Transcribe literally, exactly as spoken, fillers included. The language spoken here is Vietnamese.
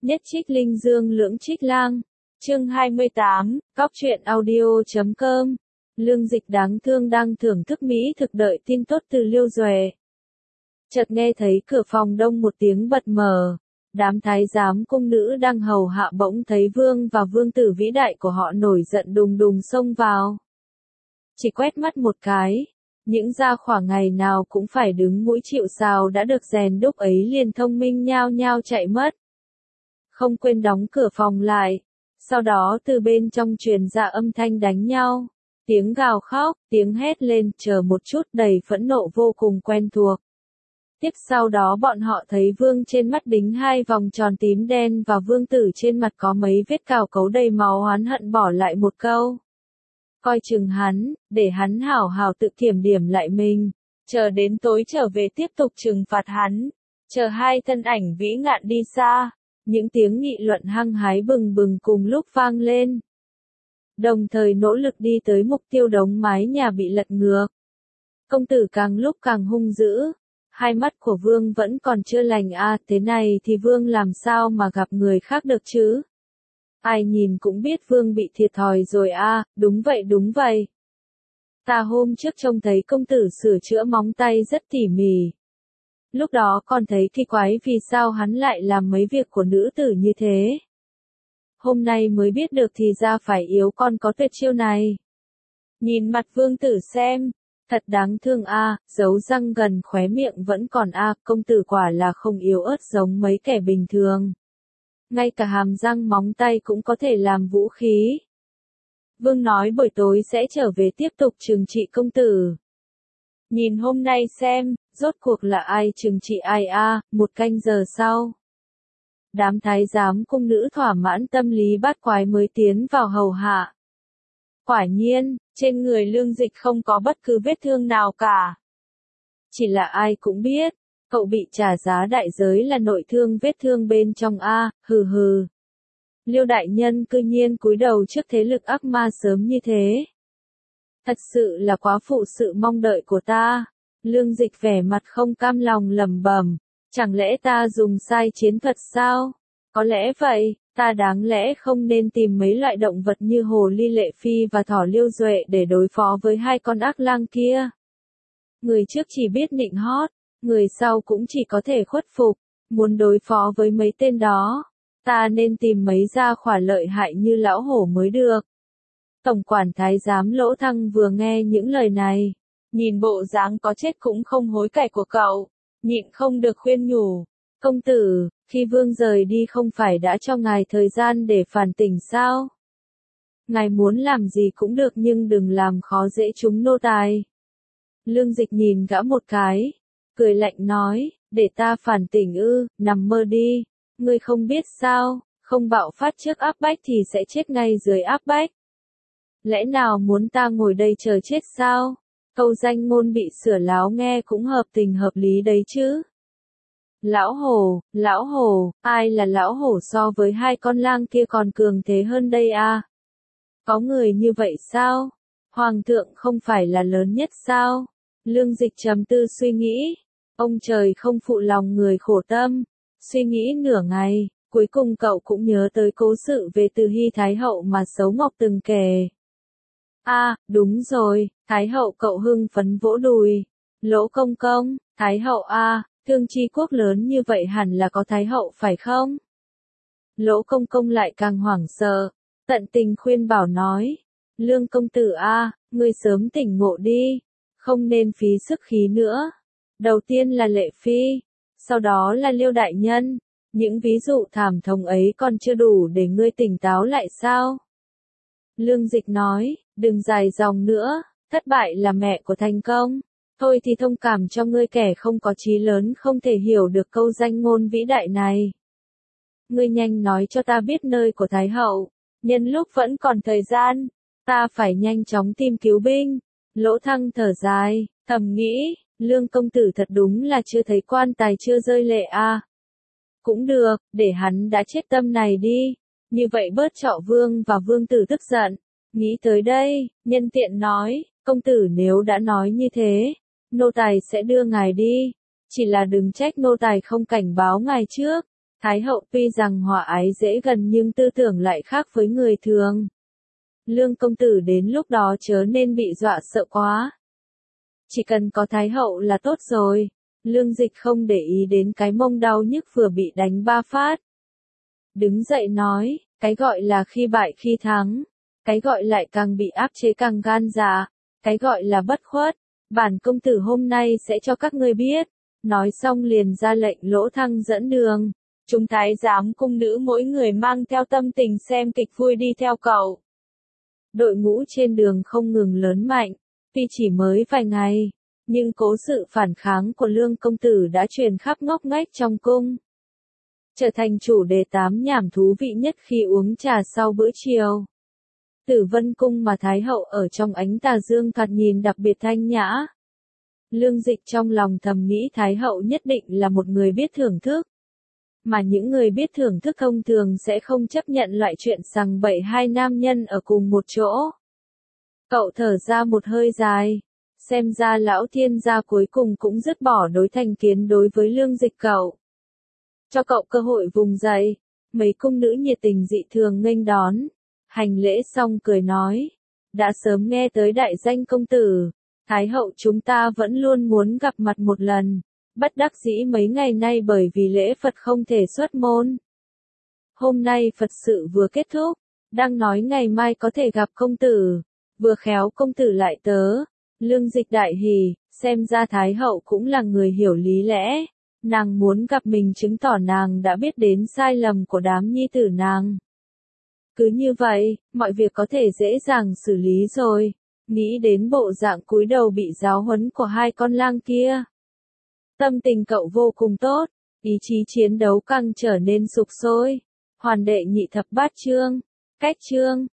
Nhất trích linh dương lưỡng trích lang. Chương hai mươi tám, cóc truyện audio.com. Lương Dịch đáng thương đang thưởng thức mỹ thực đợi tin tốt từ Liêu Duệ. Chợt nghe thấy cửa phòng đông một tiếng bật mở. Đám thái giám cung nữ đang hầu hạ bỗng thấy vương và vương tử vĩ đại của họ nổi giận đùng đùng xông vào. Chỉ quét mắt một cái, những gia khỏa ngày nào cũng phải đứng mũi chịu sào đã được rèn đúc ấy liền thông minh nhao nhao chạy mất. Không quên đóng cửa phòng lại. Sau đó từ bên trong truyền ra âm thanh đánh nhau, tiếng gào khóc, tiếng hét lên, chờ một chút đầy phẫn nộ vô cùng quen thuộc. Tiếp sau đó bọn họ thấy vương trên mắt đính hai vòng tròn tím đen và vương tử trên mặt có mấy vết cào cấu đầy máu oán hận bỏ lại một câu. Coi chừng hắn, để hắn hảo hảo tự kiểm điểm lại mình, chờ đến tối trở về tiếp tục trừng phạt hắn. Chờ hai thân ảnh vĩ ngạn đi xa, những tiếng nghị luận hăng hái bừng bừng cùng lúc vang lên. Đồng thời nỗ lực đi tới mục tiêu đống mái nhà bị lật ngược. Công tử càng lúc càng hung dữ. Hai mắt của vương vẫn còn chưa lành à, thế này thì vương làm sao mà gặp người khác được chứ? Ai nhìn cũng biết vương bị thiệt thòi rồi à, đúng vậy đúng vậy. Ta hôm trước trông thấy công tử sửa chữa móng tay rất tỉ mỉ. Lúc đó còn thấy kỳ quái vì sao hắn lại làm mấy việc của nữ tử như thế. Hôm nay mới biết được thì ra phải yếu con có tuyệt chiêu này. Nhìn mặt vương tử xem, thật đáng thương a, à, dấu răng gần khóe miệng vẫn còn a, à, công tử quả là không yếu ớt giống mấy kẻ bình thường. Ngay cả hàm răng móng tay cũng có thể làm vũ khí. Vương nói buổi tối sẽ trở về tiếp tục trừng trị công tử. Nhìn hôm nay xem, rốt cuộc là ai trừng trị ai a, à, một canh giờ sau. Đám thái giám cung nữ thỏa mãn tâm lý bát quái mới tiến vào hầu hạ. Quả nhiên, trên người Lương Dịch không có bất cứ vết thương nào cả. Chỉ là ai cũng biết, cậu bị trả giá đại giới là nội thương vết thương bên trong a, hừ hừ. Liêu đại nhân cư nhiên cúi đầu trước thế lực ác ma sớm như thế. Thật sự là quá phụ sự mong đợi của ta. Lương Dịch vẻ mặt không cam lòng lẩm bẩm, chẳng lẽ ta dùng sai chiến thuật sao? Có lẽ vậy, ta đáng lẽ không nên tìm mấy loại động vật như hồ ly lệ phi và thỏ Liêu Duệ để đối phó với hai con ác lang kia. Người trước chỉ biết nịnh hót, người sau cũng chỉ có thể khuất phục, muốn đối phó với mấy tên đó, ta nên tìm mấy gia khỏa lợi hại như lão hổ mới được. Tổng quản thái giám Lỗ Thăng vừa nghe những lời này, nhìn bộ dáng có chết cũng không hối cải của cậu, nhịn không được khuyên nhủ, công tử, khi vương rời đi không phải đã cho ngài thời gian để phản tỉnh sao? Ngài muốn làm gì cũng được nhưng đừng làm khó dễ chúng nô tài. Lương Dịch nhìn gã một cái, cười lạnh nói, để ta phản tỉnh ư, nằm mơ đi, ngươi không biết sao, không bạo phát trước áp bách thì sẽ chết ngay dưới áp bách. Lẽ nào muốn ta ngồi đây chờ chết sao? Câu danh ngôn bị sửa láo nghe cũng hợp tình hợp lý đấy chứ. Lão hổ, lão hổ, ai là lão hổ so với hai con lang kia còn cường thế hơn đây à? Có người như vậy sao? Hoàng thượng không phải là lớn nhất sao? Lương Dịch trầm tư suy nghĩ. Ông trời không phụ lòng người khổ tâm. Suy nghĩ nửa ngày, cuối cùng cậu cũng nhớ tới cố sự về Từ Hy Thái Hậu mà Sấu Ngọc từng kể. À, đúng rồi, Thái Hậu cậu hưng phấn vỗ đùi. Lỗ công công, Thái Hậu à, thương chi quốc lớn như vậy hẳn là có Thái Hậu phải không? Lỗ công công lại càng hoảng sợ, tận tình khuyên bảo nói. Lương công tử à, ngươi sớm tỉnh ngộ đi, không nên phí sức khí nữa. Đầu tiên là Lệ Phi, sau đó là Liêu đại nhân, những ví dụ thảm thống ấy còn chưa đủ để ngươi tỉnh táo lại sao? Lương Dịch nói, đừng dài dòng nữa, thất bại là mẹ của thành công. Thôi thì thông cảm cho ngươi kẻ không có chí lớn không thể hiểu được câu danh ngôn vĩ đại này. Ngươi nhanh nói cho ta biết nơi của Thái Hậu, nhân lúc vẫn còn thời gian, ta phải nhanh chóng tìm cứu binh. Lỗ Thăng thở dài, thầm nghĩ, Lương công tử thật đúng là chưa thấy quan tài chưa rơi lệ à. Cũng được, để hắn đã chết tâm này đi, như vậy bớt trọ vương và vương tử tức giận. Nghĩ tới đây, nhân tiện nói, công tử nếu đã nói như thế, nô tài sẽ đưa ngài đi, chỉ là đừng trách nô tài không cảnh báo ngài trước. Thái hậu tuy rằng hòa ái dễ gần nhưng tư tưởng lại khác với người thường. Lương công tử đến lúc đó chớ nên bị dọa sợ quá. Chỉ cần có Thái hậu là tốt rồi. Lương Dịch không để ý đến cái mông đau nhức vừa bị đánh ba phát. Đứng dậy nói, cái gọi là khi bại khi thắng. Cái gọi lại càng bị áp chế càng gan dạ. Cái gọi là bất khuất. Bản công tử hôm nay sẽ cho các ngươi biết. Nói xong liền ra lệnh Lỗ Thăng dẫn đường. Chúng thái giám cung nữ mỗi người mang theo tâm tình xem kịch vui đi theo cậu. Đội ngũ trên đường không ngừng lớn mạnh. Tuy chỉ mới vài ngày, nhưng cố sự phản kháng của Lương công tử đã truyền khắp ngóc ngách trong cung. Trở thành chủ đề tám nhảm thú vị nhất khi uống trà sau bữa chiều. Tử Vân cung mà Thái hậu ở trong ánh tà dương thoạt nhìn đặc biệt thanh nhã. Lương Dịch trong lòng thầm nghĩ Thái hậu nhất định là một người biết thưởng thức. Mà những người biết thưởng thức thông thường sẽ không chấp nhận loại chuyện sằng bậy hai nam nhân ở cùng một chỗ. Cậu thở ra một hơi dài. Xem ra lão thiên gia cuối cùng cũng dứt bỏ đối thành kiến đối với Lương Dịch cậu. Cho cậu cơ hội vùng dậy. Mấy cung nữ nhiệt tình dị thường nghênh đón. Hành lễ xong cười nói. Đã sớm nghe tới đại danh công tử. Thái hậu chúng ta vẫn luôn muốn gặp mặt một lần. Bất đắc dĩ mấy ngày nay bởi vì lễ Phật không thể xuất môn. Hôm nay Phật sự vừa kết thúc. Đang nói ngày mai có thể gặp công tử. Vừa khéo công tử lại tớ. Lương Dịch đại hỉ. Xem ra Thái hậu cũng là người hiểu lý lẽ. Nàng muốn gặp mình chứng tỏ nàng đã biết đến sai lầm của đám nhi tử nàng. Cứ như vậy, mọi việc có thể dễ dàng xử lý rồi. Nghĩ đến bộ dạng cúi đầu bị giáo huấn của hai con lang kia. Tâm tình cậu vô cùng tốt, ý chí chiến đấu càng trở nên sục sôi. Hoàn đệ nhị thập bát chương, cách chương.